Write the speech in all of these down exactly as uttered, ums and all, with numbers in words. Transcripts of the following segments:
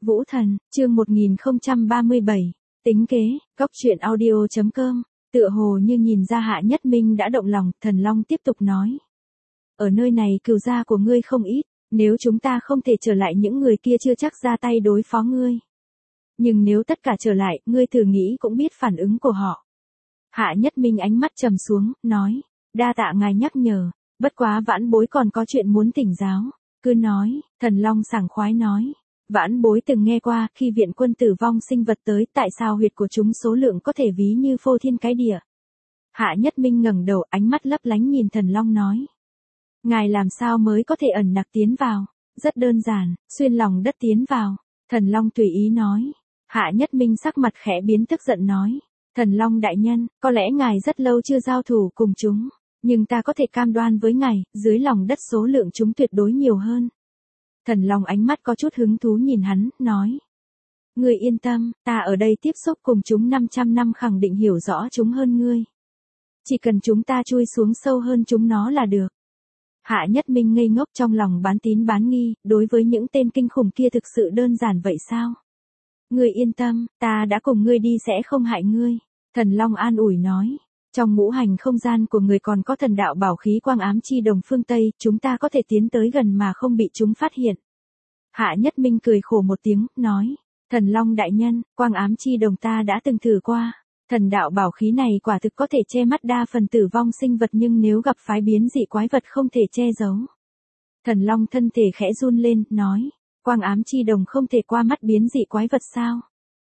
Vũ Thần, chương một nghìn không trăm ba mươi bảy, tính kế, góc truyện audio chấm com, tựa hồ như nhìn ra Hạ Nhất Minh đã động lòng, Thần Long tiếp tục nói. Ở nơi này cừu gia của ngươi không ít, nếu chúng ta không thể trở lại những người kia chưa chắc ra tay đối phó ngươi. Nhưng nếu tất cả trở lại, ngươi thử nghĩ cũng biết phản ứng của họ. Hạ Nhất Minh ánh mắt trầm xuống, nói, đa tạ ngài nhắc nhở, bất quá vãn bối còn có chuyện muốn thỉnh giáo, cứ nói, Thần Long sảng khoái nói. Vãn bối từng nghe qua, khi viện quân tử vong sinh vật tới, tại sao huyệt của chúng số lượng có thể ví như phô thiên cái địa. Hạ Nhất Minh ngẩng đầu, ánh mắt lấp lánh nhìn Thần Long nói. Ngài làm sao mới có thể ẩn nặc tiến vào? Rất đơn giản, xuyên lòng đất tiến vào. Thần Long tùy ý nói. Hạ Nhất Minh sắc mặt khẽ biến tức giận nói. Thần Long đại nhân, có lẽ ngài rất lâu chưa giao thủ cùng chúng, nhưng ta có thể cam đoan với ngài, dưới lòng đất số lượng chúng tuyệt đối nhiều hơn. Thần Long ánh mắt có chút hứng thú nhìn hắn, nói. Ngươi yên tâm, ta ở đây tiếp xúc cùng chúng năm trăm năm khẳng định hiểu rõ chúng hơn ngươi. Chỉ cần chúng ta chui xuống sâu hơn chúng nó là được. Hạ Nhất Minh ngây ngốc trong lòng bán tín bán nghi, đối với những tên kinh khủng kia thực sự đơn giản vậy sao? Ngươi yên tâm, ta đã cùng ngươi đi sẽ không hại ngươi. Thần Long an ủi nói. Trong ngũ hành không gian của người còn có thần đạo bảo khí quang ám chi đồng phương Tây, chúng ta có thể tiến tới gần mà không bị chúng phát hiện. Hạ Nhất Minh cười khổ một tiếng, nói, Thần Long đại nhân, quang ám chi đồng ta đã từng thử qua, thần đạo bảo khí này quả thực có thể che mắt đa phần tử vong sinh vật nhưng nếu gặp phái biến dị quái vật không thể che giấu. Thần Long thân thể khẽ run lên, nói, quang ám chi đồng không thể qua mắt biến dị quái vật sao?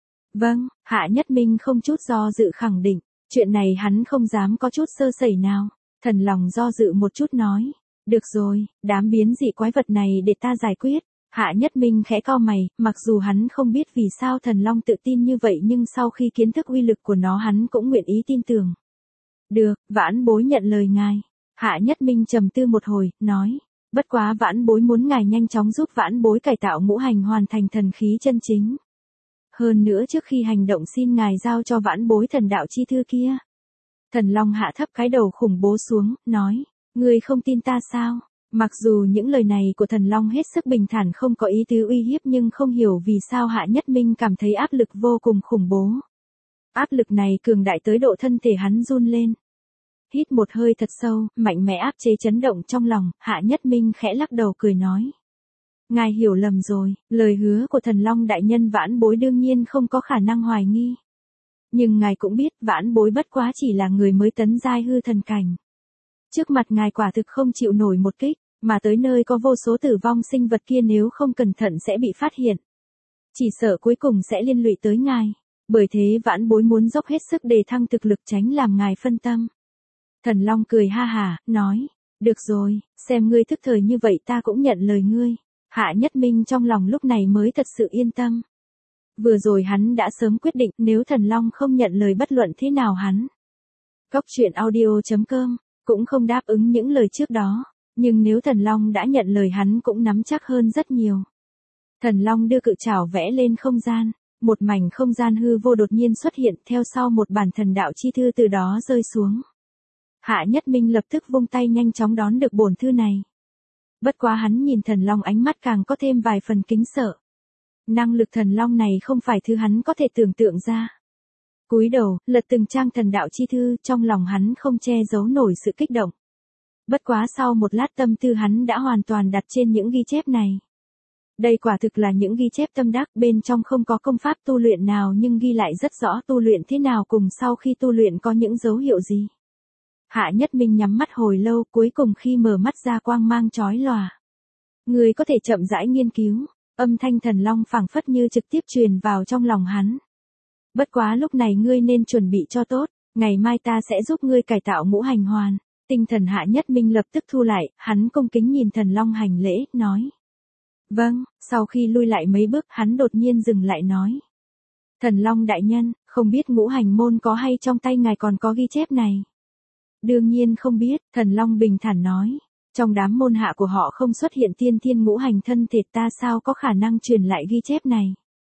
Vâng, Hạ Nhất Minh không chút do dự khẳng định. Chuyện này hắn không dám có chút sơ sẩy nào. Thần Long do dự một chút nói. Được rồi, đám biến dị quái vật này để ta giải quyết. Hạ Nhất Minh khẽ cau mày, mặc dù hắn không biết vì sao Thần Long tự tin như vậy nhưng sau khi kiến thức uy lực của nó hắn cũng nguyện ý tin tưởng. Được, vãn bối nhận lời ngài. Hạ Nhất Minh trầm tư một hồi, nói. Bất quá vãn bối muốn ngài nhanh chóng giúp vãn bối cải tạo ngũ hành hoàn thành thần khí chân chính. Hơn nữa trước khi hành động xin ngài giao cho vãn bối thần đạo chi thư kia. Thần Long hạ thấp cái đầu khủng bố xuống, nói, ngươi không tin ta sao? Mặc dù những lời này của Thần Long hết sức bình thản không có ý tứ uy hiếp nhưng không hiểu vì sao Hạ Nhất Minh cảm thấy áp lực vô cùng khủng bố. Áp lực này cường đại tới độ thân thể hắn run lên. Hít một hơi thật sâu, mạnh mẽ áp chế chấn động trong lòng, Hạ Nhất Minh khẽ lắc đầu cười nói. Ngài hiểu lầm rồi, lời hứa của Thần Long đại nhân vãn bối đương nhiên không có khả năng hoài nghi. Nhưng ngài cũng biết vãn bối bất quá chỉ là người mới tấn giai hư thần cảnh. Trước mặt ngài quả thực không chịu nổi một kích, mà tới nơi có vô số tử vong sinh vật kia nếu không cẩn thận sẽ bị phát hiện. Chỉ sợ cuối cùng sẽ liên lụy tới ngài, bởi thế vãn bối muốn dốc hết sức để thăng thực lực tránh làm ngài phân tâm. Thần Long cười ha hả, nói, được rồi, xem ngươi thức thời như vậy ta cũng nhận lời ngươi. Hạ Nhất Minh trong lòng lúc này mới thật sự yên tâm. Vừa rồi hắn đã sớm quyết định nếu Thần Long không nhận lời bất luận thế nào hắn. Góc truyện audio chấm com cũng không đáp ứng những lời trước đó, nhưng nếu Thần Long đã nhận lời hắn cũng nắm chắc hơn rất nhiều. Thần Long đưa cự trảo vẽ lên không gian, một mảnh không gian hư vô đột nhiên xuất hiện theo sau một bản thần đạo chi thư từ đó rơi xuống. Hạ Nhất Minh lập tức vung tay nhanh chóng đón được bổn thư này. Bất quá hắn nhìn Thần Long ánh mắt càng có thêm vài phần kính sợ. Năng lực Thần Long này không phải thứ hắn có thể tưởng tượng ra. Cúi đầu, lật từng trang thần đạo chi thư, trong lòng hắn không che giấu nổi sự kích động. Bất quá sau một lát tâm tư hắn đã hoàn toàn đặt trên những ghi chép này. Đây quả thực là những ghi chép tâm đắc, bên trong không có công pháp tu luyện nào nhưng ghi lại rất rõ tu luyện thế nào cùng sau khi tu luyện có những dấu hiệu gì. Hạ Nhất Minh nhắm mắt hồi lâu, cuối cùng khi mở mắt ra quang mang chói lòa. Người có thể chậm rãi nghiên cứu, âm thanh Thần Long phảng phất như trực tiếp truyền vào trong lòng hắn. Bất quá lúc này ngươi nên chuẩn bị cho tốt, ngày mai ta sẽ giúp ngươi cải tạo ngũ hành hoàn. Tinh thần Hạ Nhất Minh lập tức thu lại, hắn cung kính nhìn Thần Long hành lễ, nói. Vâng, sau khi lui lại mấy bước hắn đột nhiên dừng lại nói. Thần Long đại nhân, không biết ngũ hành môn có hay trong tay ngài còn có ghi chép này. Đương nhiên không biết, Thần Long bình thản nói. Trong đám môn hạ của họ không xuất hiện tiên thiên ngũ hành thân thể ta sao có khả năng truyền lại ghi chép này.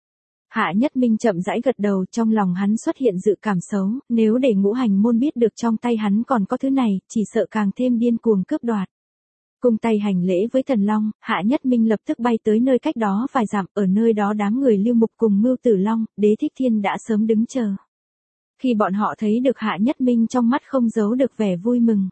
Hạ Nhất Minh chậm rãi gật đầu trong lòng hắn xuất hiện dự cảm xấu, nếu để ngũ hành môn biết được trong tay hắn còn có thứ này, chỉ sợ càng thêm điên cuồng cướp đoạt. Cung tay hành lễ với Thần Long, Hạ Nhất Minh lập tức bay tới nơi cách đó vài dặm, ở nơi đó đám người Lưu Mục cùng Mưu Tử Long, Đế Thích Thiên đã sớm đứng chờ. Khi bọn họ thấy được Hạ Nhất Minh trong mắt không giấu được vẻ vui mừng.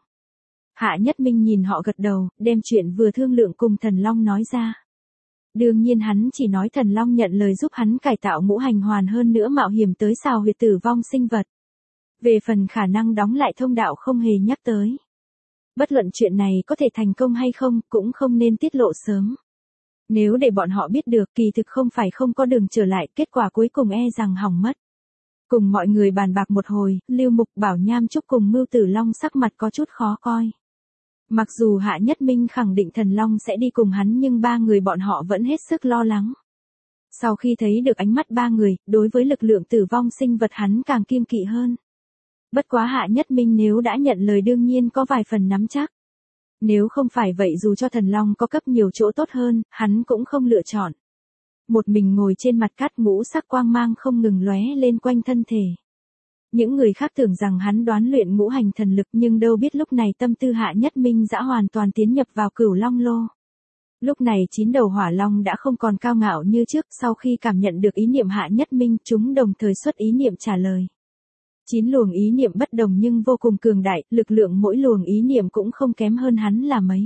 Hạ Nhất Minh nhìn họ gật đầu, đem chuyện vừa thương lượng cùng Thần Long nói ra. Đương nhiên hắn chỉ nói Thần Long nhận lời giúp hắn cải tạo ngũ hành hoàn, hơn nữa mạo hiểm tới xào huyệt tử vong sinh vật. Về phần khả năng đóng lại thông đạo không hề nhắc tới. Bất luận chuyện này có thể thành công hay không, cũng không nên tiết lộ sớm. Nếu để bọn họ biết được, kỳ thực không phải không có đường trở lại, kết quả cuối cùng e rằng hỏng mất. Cùng mọi người bàn bạc một hồi, Lưu Mục, Bảo Nham Trúc cùng Mưu Tử Long sắc mặt có chút khó coi. Mặc dù Hạ Nhất Minh khẳng định Thần Long sẽ đi cùng hắn, nhưng ba người bọn họ vẫn hết sức lo lắng. Sau khi thấy được ánh mắt ba người, đối với lực lượng tử vong sinh vật hắn càng kiêng kỵ hơn. Bất quá Hạ Nhất Minh nếu đã nhận lời đương nhiên có vài phần nắm chắc. Nếu không phải vậy dù cho Thần Long có cấp nhiều chỗ tốt hơn, hắn cũng không lựa chọn. Một mình ngồi trên mặt cát, ngũ sắc quang mang không ngừng lóe lên quanh thân thể. Những người khác tưởng rằng hắn đoán luyện ngũ hành thần lực, nhưng đâu biết lúc này tâm tư Hạ Nhất Minh đã hoàn toàn tiến nhập vào Cửu Long Lô. Lúc này chín đầu hỏa long đã không còn cao ngạo như trước, sau khi cảm nhận được ý niệm Hạ Nhất Minh, chúng đồng thời xuất ý niệm trả lời. Chín luồng ý niệm bất đồng nhưng vô cùng cường đại, lực lượng mỗi luồng ý niệm cũng không kém hơn hắn là mấy.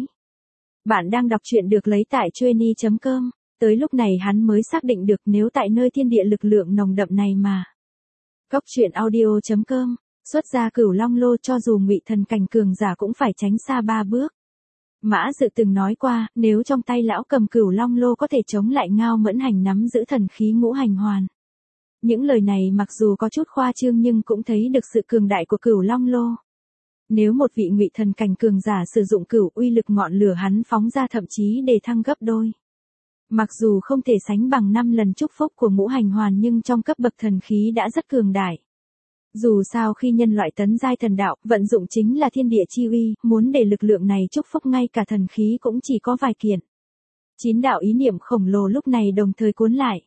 Bạn đang đọc truyện được lấy tại chueny chấm com. Tới lúc này hắn mới xác định được nếu tại nơi thiên địa lực lượng nồng đậm này mà. Góc truyện audio chấm com, xuất ra Cửu Long Lô, cho dù ngụy thần cảnh cường giả cũng phải tránh xa ba bước. Mã Dự từng nói qua, nếu trong tay lão cầm Cửu Long Lô có thể chống lại Ngao Mẫn Hành nắm giữ thần khí ngũ hành hoàn. Những lời này mặc dù có chút khoa trương nhưng cũng thấy được sự cường đại của Cửu Long Lô. Nếu một vị ngụy thần cảnh cường giả sử dụng cửu, uy lực ngọn lửa hắn phóng ra thậm chí để thăng gấp đôi. Mặc dù không thể sánh bằng năm lần chúc phúc của ngũ hành hoàn nhưng trong cấp bậc thần khí đã rất cường đại. Dù sao khi nhân loại tấn giai thần đạo, vận dụng chính là thiên địa chi uy, muốn để lực lượng này chúc phúc ngay cả thần khí cũng chỉ có vài kiện. Chín đạo ý niệm khổng lồ lúc này đồng thời cuốn lại.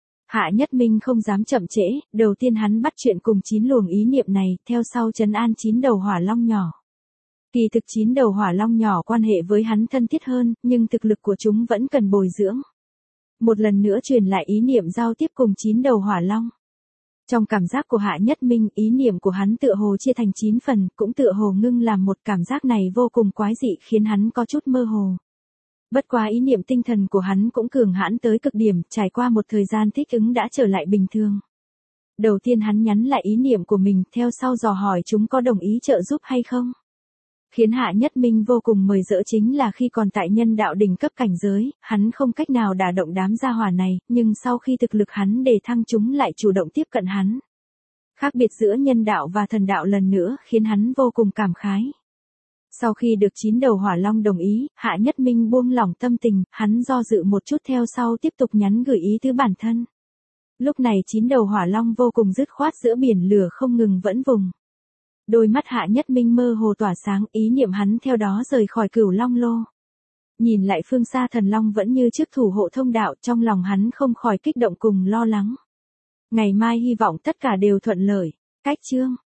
Hạ Nhất Minh không dám chậm trễ, đầu tiên hắn bắt chuyện cùng chín luồng ý niệm này, theo sau trấn an chín đầu hỏa long nhỏ. Kỳ thực chín đầu hỏa long nhỏ quan hệ với hắn thân thiết hơn, nhưng thực lực của chúng vẫn cần bồi dưỡng. Một lần nữa truyền lại ý niệm giao tiếp cùng chín đầu hỏa long. Trong cảm giác của Hạ Nhất Minh, ý niệm của hắn tựa hồ chia thành chín phần, cũng tựa hồ ngưng làm một, cảm giác này vô cùng quái dị khiến hắn có chút mơ hồ. Bất quá ý niệm tinh thần của hắn cũng cường hãn tới cực điểm, trải qua một thời gian thích ứng đã trở lại bình thường. Đầu tiên hắn nhắn lại ý niệm của mình, theo sau dò hỏi chúng có đồng ý trợ giúp hay không. Khiến Hạ Nhất Minh vô cùng mời rỡ chính là khi còn tại nhân đạo đỉnh cấp cảnh giới, hắn không cách nào đả động đám gia hỏa này, nhưng sau khi thực lực hắn đề thăng chúng lại chủ động tiếp cận hắn. Khác biệt giữa nhân đạo và thần đạo lần nữa khiến hắn vô cùng cảm khái. Sau khi được chín đầu hỏa long đồng ý, Hạ Nhất Minh buông lỏng tâm tình, hắn do dự một chút theo sau tiếp tục nhắn gửi ý tứ bản thân. Lúc này chín đầu hỏa long vô cùng dứt khoát giữa biển lửa không ngừng vẫn vùng. Đôi mắt Hạ Nhất Minh mơ hồ tỏa sáng, ý niệm hắn theo đó rời khỏi Cửu Long Lô. Nhìn lại phương xa Thần Long vẫn như trước thủ hộ thông đạo, trong lòng hắn không khỏi kích động cùng lo lắng. Ngày mai hy vọng tất cả đều thuận lợi. Cách chương